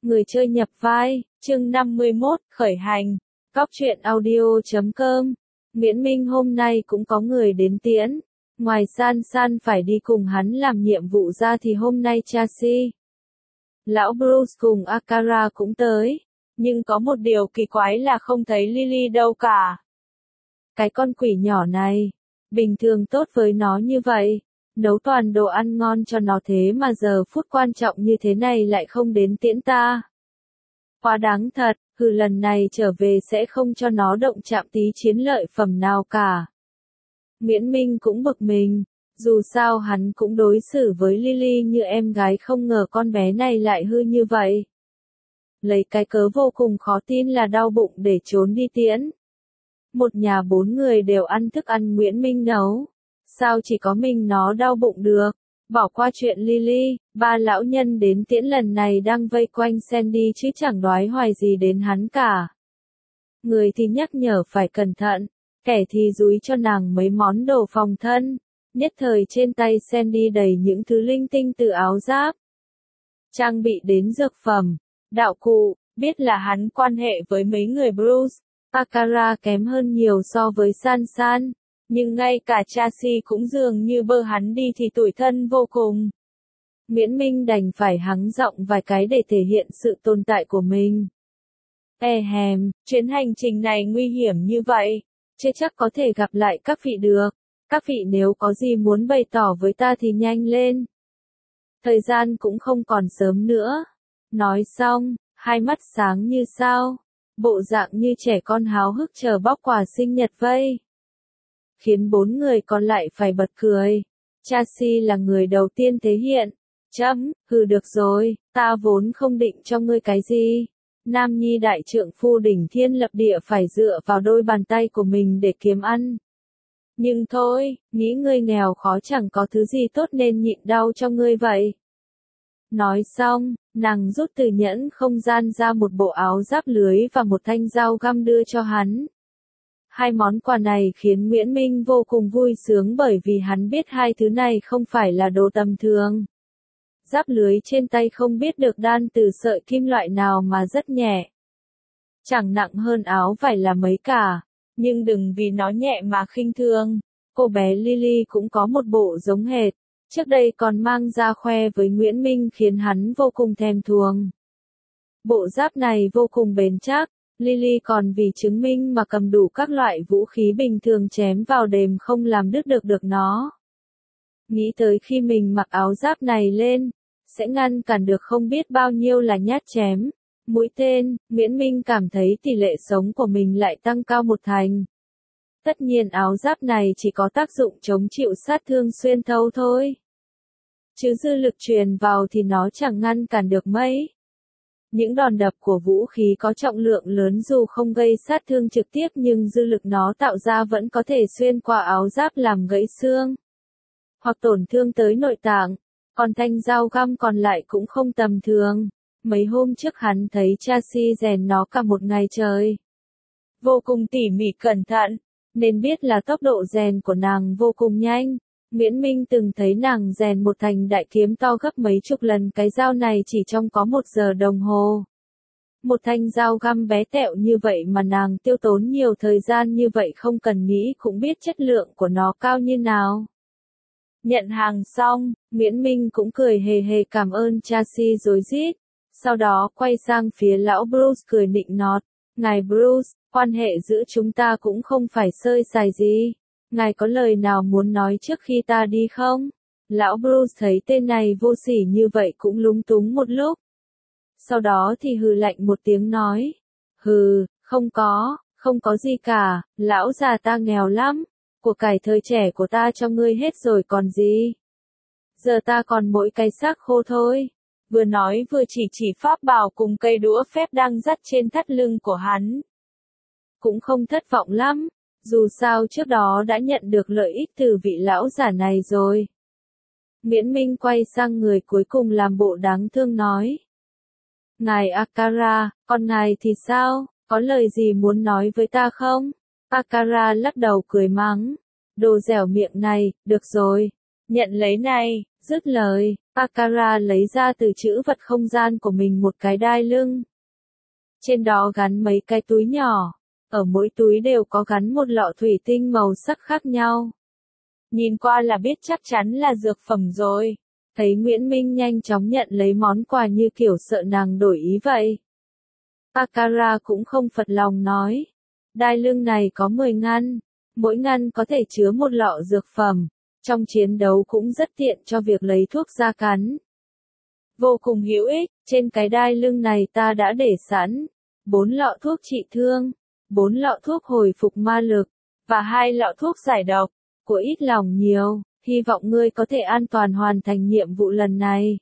Người chơi nhập vai, chương 51, khởi hành. Góc truyện audio.com. Miễn Minh hôm nay cũng có người đến tiễn. Ngoài San San phải đi cùng hắn làm nhiệm vụ ra thì hôm nay Chasi, lão Bruce cùng Akara cũng tới. Nhưng có một điều kỳ quái là không thấy Lily đâu cả. Cái con quỷ nhỏ này, bình thường tốt với nó như vậy, nấu toàn đồ ăn ngon cho nó thế mà giờ phút quan trọng như thế này lại không đến tiễn ta. Quá đáng thật, lần này trở về sẽ không cho nó động chạm tí chiến lợi phẩm nào cả. Miễn Minh cũng bực mình, dù sao hắn cũng đối xử với Lily như em gái, không ngờ con bé này lại hư như vậy. Lấy cái cớ vô cùng khó tin là đau bụng để trốn đi tiễn. Một nhà 4 người đều ăn thức ăn Nguyễn Minh nấu. Sao chỉ có mình nó đau bụng được? Bỏ qua chuyện Lily, ba lão nhân đến tiễn lần này đang vây quanh Sandy chứ chẳng đoái hoài gì đến hắn cả. Người thì nhắc nhở phải cẩn thận, kẻ thì dúi cho nàng mấy món đồ phòng thân. Nhất thời trên tay Sandy đầy những thứ linh tinh từ áo giáp, trang bị đến dược phẩm, đạo cụ. Biết là hắn quan hệ với mấy người Bruce, Akara kém hơn nhiều so với San San. Nhưng ngay cả Chasi cũng dường như bơ hắn đi thì tủi thân vô cùng. Miễn Minh đành phải hắng giọng vài cái để thể hiện sự tồn tại của mình. Chuyến hành trình này nguy hiểm như vậy, chưa chắc có thể gặp lại các vị được. Các vị nếu có gì muốn bày tỏ với ta thì nhanh lên. Thời gian cũng không còn sớm nữa. Nói xong, hai mắt sáng như sao, bộ dạng như trẻ con háo hức chờ bóc quà sinh nhật vây. Khiến 4 người còn lại phải bật cười. Chasi là người đầu tiên thể hiện. Được rồi, ta vốn không định cho ngươi cái gì. Nam nhi đại trượng phu đỉnh thiên lập địa phải dựa vào đôi bàn tay của mình để kiếm ăn. Nhưng thôi, nghĩ ngươi nghèo khó chẳng có thứ gì tốt nên nhịn đau cho ngươi vậy. Nói xong, nàng rút từ nhẫn không gian ra một bộ áo giáp lưới và một thanh dao găm đưa cho hắn. Hai món quà này khiến Nguyễn Minh vô cùng vui sướng bởi vì hắn biết hai thứ này không phải là đồ tầm thường. Giáp lưới trên tay không biết được đan từ sợi kim loại nào mà rất nhẹ. Chẳng nặng hơn áo vải là mấy cả, nhưng đừng vì nó nhẹ mà khinh thường. Cô bé Lily cũng có một bộ giống hệt, trước đây còn mang ra khoe với Nguyễn Minh khiến hắn vô cùng thèm thuồng. Bộ giáp này vô cùng bền chắc. Lily còn vì chứng minh mà cầm đủ các loại vũ khí bình thường chém vào đềm không làm đứt được nó. Nghĩ tới khi mình mặc áo giáp này lên, sẽ ngăn cản được không biết bao nhiêu là nhát chém, mũi tên, Nguyễn Minh cảm thấy tỷ lệ sống của mình lại tăng cao một thành. Tất nhiên áo giáp này chỉ có tác dụng chống chịu sát thương xuyên thấu thôi. Chứ dư lực truyền vào thì nó chẳng ngăn cản được mấy. Những đòn đập của vũ khí có trọng lượng lớn dù không gây sát thương trực tiếp nhưng dư lực nó tạo ra vẫn có thể xuyên qua áo giáp làm gãy xương, hoặc tổn thương tới nội tạng. Còn thanh dao găm còn lại cũng không tầm thường. Mấy hôm trước hắn thấy Chasi rèn nó cả một ngày trời. Vô cùng tỉ mỉ cẩn thận, nên biết là tốc độ rèn của nàng vô cùng nhanh. Miễn Minh từng thấy nàng rèn một thanh đại kiếm to gấp mấy chục lần cái dao này chỉ trong có 1 giờ đồng hồ. Một thanh dao găm bé tẹo như vậy mà nàng tiêu tốn nhiều thời gian như vậy không cần nghĩ cũng biết chất lượng của nó cao như nào. Nhận hàng xong, Miễn Minh cũng cười hề hề cảm ơn Chasi rối rít. Sau đó quay sang phía lão Bruce cười nịnh nọt. Ngài Bruce, quan hệ giữa chúng ta cũng không phải sơi sài gì. Ngài có lời nào muốn nói trước khi ta đi không? Lão Bruce thấy tên này vô sỉ như vậy cũng lúng túng một lúc. Sau đó thì hừ lạnh một tiếng nói. Không có gì cả, lão già ta nghèo lắm. Của cải thời trẻ của ta cho ngươi hết rồi còn gì. Giờ ta còn mỗi cái xác khô thôi. Vừa nói vừa chỉ pháp bảo cùng cây đũa phép đang dắt trên thắt lưng của hắn. Cũng không thất vọng lắm. Dù sao trước đó đã nhận được lợi ích từ vị lão giả này rồi. Miễn Minh quay sang người cuối cùng làm bộ đáng thương nói. Ngài Akara, còn ngài thì sao, có lời gì muốn nói với ta không? Akara lắc đầu cười mắng. Đồ dẻo miệng này, được rồi. Nhận lấy này, dứt lời, Akara lấy ra từ trữ vật không gian của mình một cái đai lưng. Trên đó gắn mấy cái túi nhỏ, ở mỗi túi đều có gắn một lọ thủy tinh màu sắc khác nhau. Nhìn qua là biết chắc chắn là dược phẩm rồi. Thấy Nguyễn Minh nhanh chóng nhận lấy món quà như kiểu sợ nàng đổi ý vậy. Akara cũng không phật lòng nói. Đai lưng này có 10 ngăn, mỗi ngăn có thể chứa một lọ dược phẩm. Trong chiến đấu cũng rất tiện cho việc lấy thuốc ra cắn. Vô cùng hữu ích, trên cái đai lưng này ta đã để sẵn 4 lọ thuốc trị thương, 4 lọ thuốc hồi phục ma lực, và 2 lọ thuốc giải độc. Của ít lòng nhiều, hy vọng ngươi có thể an toàn hoàn thành nhiệm vụ lần này.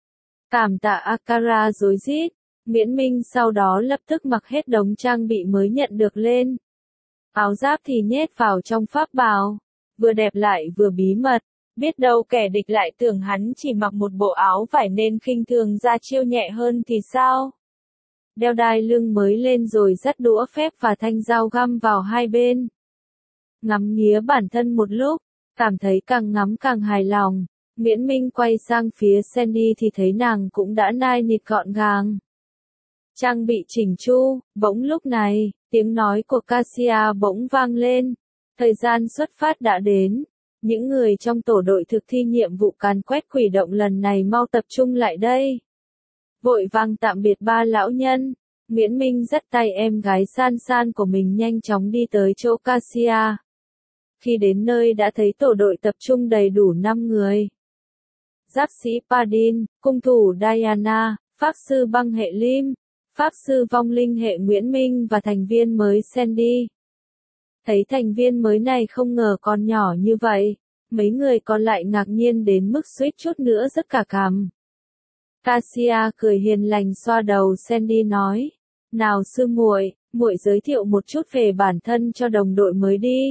Cảm tạ Akara rối rít, Nguyễn Minh sau đó lập tức mặc hết đống trang bị mới nhận được lên. Áo giáp thì nhét vào trong pháp bào, vừa đẹp lại vừa bí mật, biết đâu kẻ địch lại tưởng hắn chỉ mặc một bộ áo vải nên khinh thường ra chiêu nhẹ hơn thì sao? Đeo đai lưng mới lên rồi dắt đũa phép và thanh dao găm vào hai bên. Ngắm nghía bản thân một lúc, cảm thấy càng ngắm càng hài lòng, Nguyễn Minh quay sang phía Sandy thì thấy nàng cũng đã nai nịt gọn gàng. Trang bị chỉnh chu, bỗng lúc này, tiếng nói của Cassia bỗng vang lên. Thời gian xuất phát đã đến. Những người trong tổ đội thực thi nhiệm vụ càn quét quỷ động lần này mau tập trung lại đây. Vội vàng tạm biệt ba lão nhân, Nguyễn Minh dắt tay em gái San San của mình nhanh chóng đi tới chỗ Cassia. Khi đến nơi đã thấy tổ đội tập trung đầy đủ 5 người. Giáp sĩ Padin, cung thủ Diana, pháp sư băng hệ Lim, pháp sư vong linh hệ Nguyễn Minh và thành viên mới Sandy. Thấy thành viên mới này không ngờ còn nhỏ như vậy, mấy người còn lại ngạc nhiên đến mức suýt chút nữa rớt cả cằm. Cassia cười hiền lành xoa đầu Sandy nói, nào sư muội, muội giới thiệu một chút về bản thân cho đồng đội mới đi.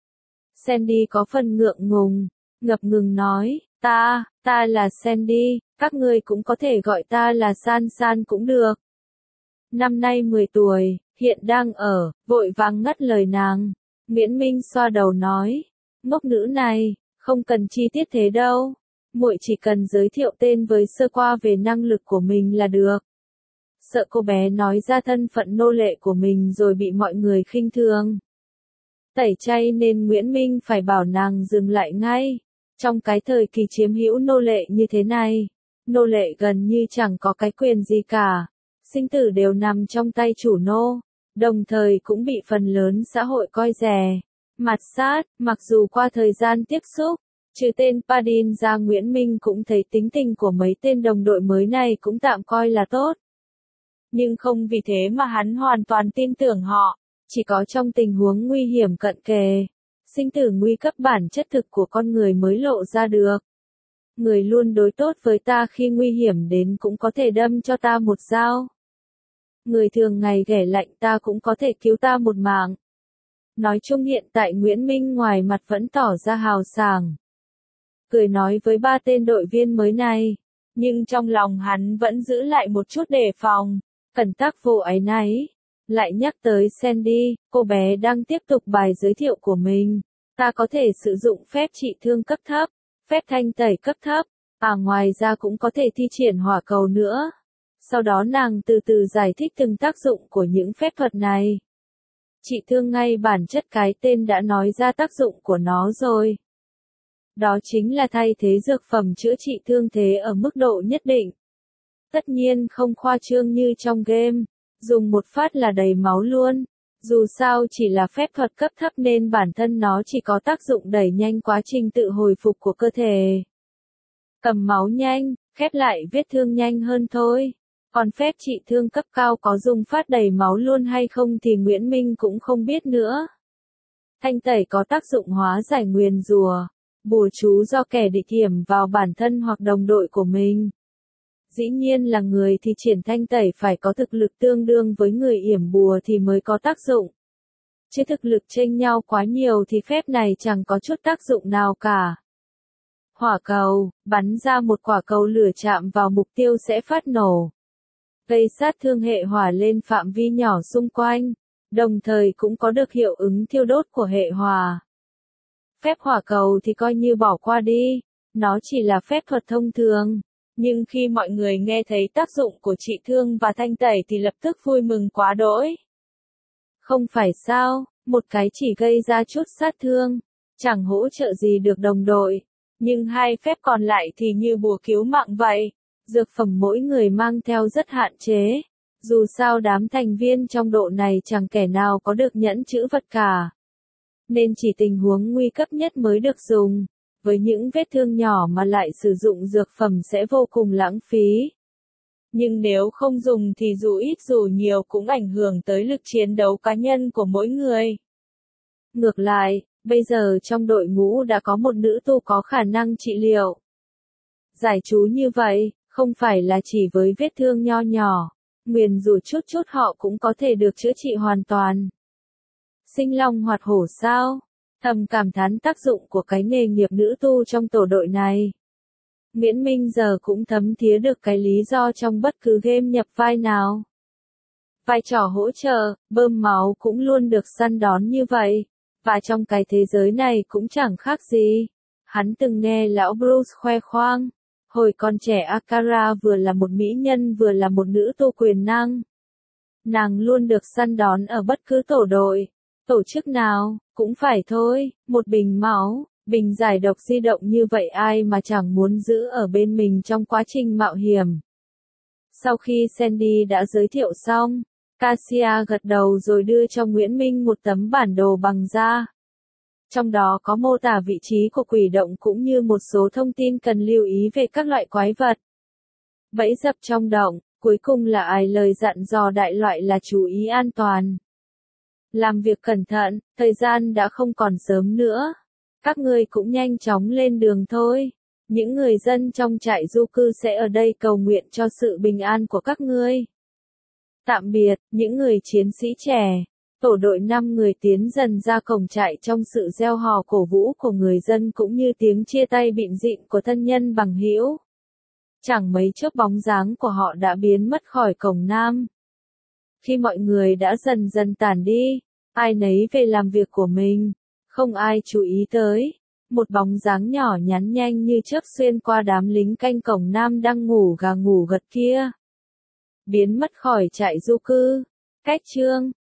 Sandy có phần ngượng ngùng, ngập ngừng nói, ta là Sandy, các ngươi cũng có thể gọi ta là San San cũng được. Năm nay 10 tuổi, hiện đang ở, vội vàng ngắt lời nàng. Nguyễn Minh xoa đầu nói, ngốc nữ này, không cần chi tiết thế đâu. Muội chỉ cần giới thiệu tên với sơ qua về năng lực của mình là được. Sợ cô bé nói ra thân phận nô lệ của mình rồi bị mọi người khinh thường. Tẩy chay nên Nguyễn Minh phải bảo nàng dừng lại ngay. Trong cái thời kỳ chiếm hữu nô lệ như thế này, nô lệ gần như chẳng có cái quyền gì cả. Sinh tử đều nằm trong tay chủ nô, đồng thời cũng bị phần lớn xã hội coi rẻ. Mặt sát, mặc dù qua thời gian tiếp xúc, trừ tên Padin ra Nguyễn Minh cũng thấy tính tình của mấy tên đồng đội mới này cũng tạm coi là tốt. Nhưng không vì thế mà hắn hoàn toàn tin tưởng họ, chỉ có trong tình huống nguy hiểm cận kề, sinh tử nguy cấp bản chất thực của con người mới lộ ra được. Người luôn đối tốt với ta khi nguy hiểm đến cũng có thể đâm cho ta một dao. Người thường ngày ghẻ lạnh ta cũng có thể cứu ta một mạng. Nói chung hiện tại Nguyễn Minh ngoài mặt vẫn tỏ ra hào sảng. Cười nói với ba tên đội viên mới này, nhưng trong lòng hắn vẫn giữ lại một chút đề phòng, cẩn tác vô áy náy. Lại nhắc tới Sandy, cô bé đang tiếp tục bài giới thiệu của mình. Ta có thể sử dụng phép trị thương cấp thấp, phép thanh tẩy cấp thấp, ngoài ra cũng có thể thi triển hỏa cầu nữa. Sau đó nàng từ từ giải thích từng tác dụng của những phép thuật này. Trị thương ngay bản chất cái tên đã nói ra tác dụng của nó rồi. Đó chính là thay thế dược phẩm chữa trị thương thế ở mức độ nhất định. Tất nhiên không khoa trương như trong game, dùng một phát là đầy máu luôn. Dù sao chỉ là phép thuật cấp thấp nên bản thân nó chỉ có tác dụng đẩy nhanh quá trình tự hồi phục của cơ thể. Cầm máu nhanh, khép lại vết thương nhanh hơn thôi. Còn phép trị thương cấp cao có dùng phát đầy máu luôn hay không thì Nguyễn Minh cũng không biết nữa. Thanh tẩy có tác dụng hóa giải nguyền rủa, bùa chú do kẻ địch hiểm vào bản thân hoặc đồng đội của mình. Dĩ nhiên là người thì triển thanh tẩy phải có thực lực tương đương với người yểm bùa thì mới có tác dụng. Chứ thực lực chênh nhau quá nhiều thì phép này chẳng có chút tác dụng nào cả. Hỏa cầu, bắn ra một quả cầu lửa chạm vào mục tiêu sẽ phát nổ. Gây sát thương hệ hỏa lên phạm vi nhỏ xung quanh, đồng thời cũng có được hiệu ứng thiêu đốt của hệ hỏa. Phép hỏa cầu thì coi như bỏ qua đi, nó chỉ là phép thuật thông thường. Nhưng khi mọi người nghe thấy tác dụng của trị thương và thanh tẩy thì lập tức vui mừng quá đỗi. Không phải sao, một cái chỉ gây ra chút sát thương, chẳng hỗ trợ gì được đồng đội. Nhưng hai phép còn lại thì như bùa cứu mạng vậy. Dược phẩm mỗi người mang theo rất hạn chế. Dù sao đám thành viên trong đội này chẳng kẻ nào có được nhẫn chữ vật cả. Nên chỉ tình huống nguy cấp nhất mới được dùng. Với những vết thương nhỏ mà lại sử dụng dược phẩm sẽ vô cùng lãng phí. Nhưng nếu không dùng thì dù ít dù nhiều cũng ảnh hưởng tới lực chiến đấu cá nhân của mỗi người. Ngược lại, bây giờ trong đội ngũ đã có một nữ tu có khả năng trị liệu. Giải chú như vậy, không phải là chỉ với vết thương nho nhỏ, nguyền rủa chút chút họ cũng có thể được chữa trị hoàn toàn. Sinh long hoạt hổ sao? Thầm cảm thán tác dụng của cái nghề nghiệp nữ tu trong tổ đội này. Miễn Minh giờ cũng thấm thía được cái lý do trong bất cứ game nhập vai nào. Vai trò hỗ trợ, bơm máu cũng luôn được săn đón như vậy. Và trong cái thế giới này cũng chẳng khác gì. Hắn từng nghe lão Bruce khoe khoang. Hồi còn trẻ Akara vừa là một mỹ nhân vừa là một nữ tu quyền năng. Nàng luôn được săn đón ở bất cứ tổ đội, tổ chức nào, cũng phải thôi, một bình máu, bình giải độc di động như vậy ai mà chẳng muốn giữ ở bên mình trong quá trình mạo hiểm. Sau khi Sandy đã giới thiệu xong, Cassia gật đầu rồi đưa cho Nguyễn Minh một tấm bản đồ bằng da. Trong đó có mô tả vị trí của quỷ động cũng như một số thông tin cần lưu ý về các loại quái vật. Bẫy dập trong động, cuối cùng là ai lời dặn dò đại loại là chú ý an toàn. Làm việc cẩn thận, thời gian đã không còn sớm nữa. Các ngươi cũng nhanh chóng lên đường thôi. Những người dân trong trại du cư sẽ ở đây cầu nguyện cho sự bình an của các ngươi. Tạm biệt, những người chiến sĩ trẻ. Tổ đội 5 người tiến dần ra cổng trại trong sự reo hò cổ vũ của người dân cũng như tiếng chia tay bịn rịn của thân nhân bằng hữu. Chẳng mấy chốc bóng dáng của họ đã biến mất khỏi cổng Nam. Khi mọi người đã dần dần tản đi, ai nấy về làm việc của mình, không ai chú ý tới. Một bóng dáng nhỏ nhắn nhanh như chớp xuyên qua đám lính canh cổng Nam đang ngủ gà ngủ gật kia. Biến mất khỏi trại du cư. Cách chương